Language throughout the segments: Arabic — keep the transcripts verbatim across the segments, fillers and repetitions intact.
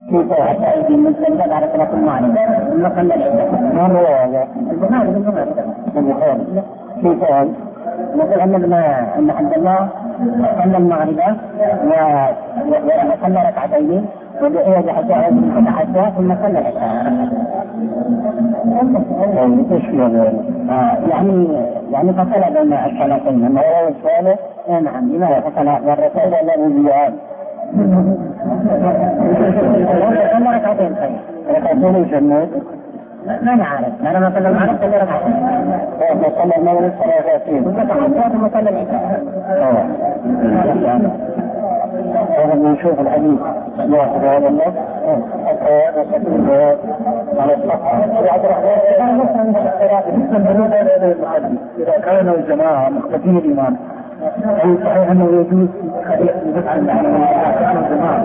كيف أتأيدي من سنة على ثلاث المعنى المقام العدة ما هو هذا؟ البخاري بالبخاري البخاري كيف قال؟ نقول أن أن عبد الله صلى المغرب وصلى ركعتين ودعي بحجاء من حتى ثم صلى العشاء. يعني يعني فصل بين الصلاتين أما هو الصلاة نعم لماذا فصل مرتين ولا ربيعان؟ صلى ركعتين ركعتين جنات ما نعرف أنا ما صلى المغرب صلى ركعتين صلى المغرب صلى ركعتين ثم صلى العشاء. ولما نشوف الحديث يأخذ هذا النص حتى نستطيع على الصحة. إذا كانوا الجماعة مختفين الإمام هل صحيح أنه يجوز حديث بدعة عن الجماعة؟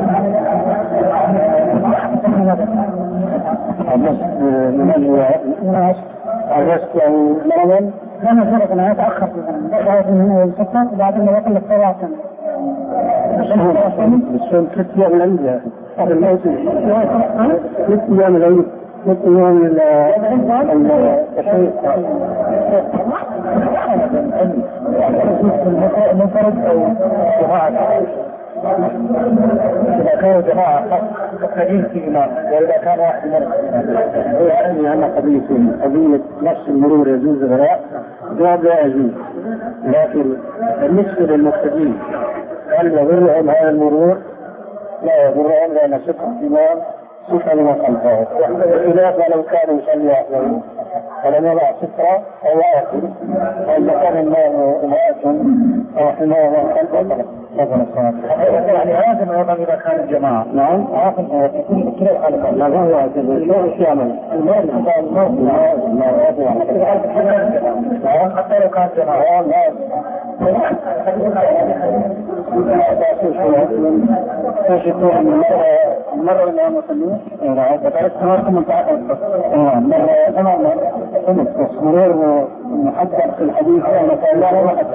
الرسل من الناس الرسل يعني الأول لما فرق أنها تأخر بعد من السفر بعد ما يقل الصلاة بالسؤال ثلاث أيام العيد يا أخي الموت ثلاث أيام العيد ثلاث أيام الشيء منفرد أو جماعة. إذا كانوا جماعة قليل في إمام وإذا كان واحد مرة هو يعني أن قضية قضية نفس المرور يجوز ولا جواب لا يجوز. لكن بالنسبة للمقتدين هل يضرهم هذا المرور؟ لا يضرهم لأن صفة الإمام صفة لما خلفه بخلاف لو كانوا يصلي أحوال ولم يضع سترة أو آخر فإذا كان الماء ماء أو حماية من خلفه فضل الصلاة. يعني هذا الوضع إذا كان الجماعة نعم آخر في كل كل حالة لا هو الماء يعمل الماء الماء الماء حتى لو كان جماعة مرة الآن وصلوا وثلاث سنوات من تعاقد مرة تماما مرور محدد في الحديث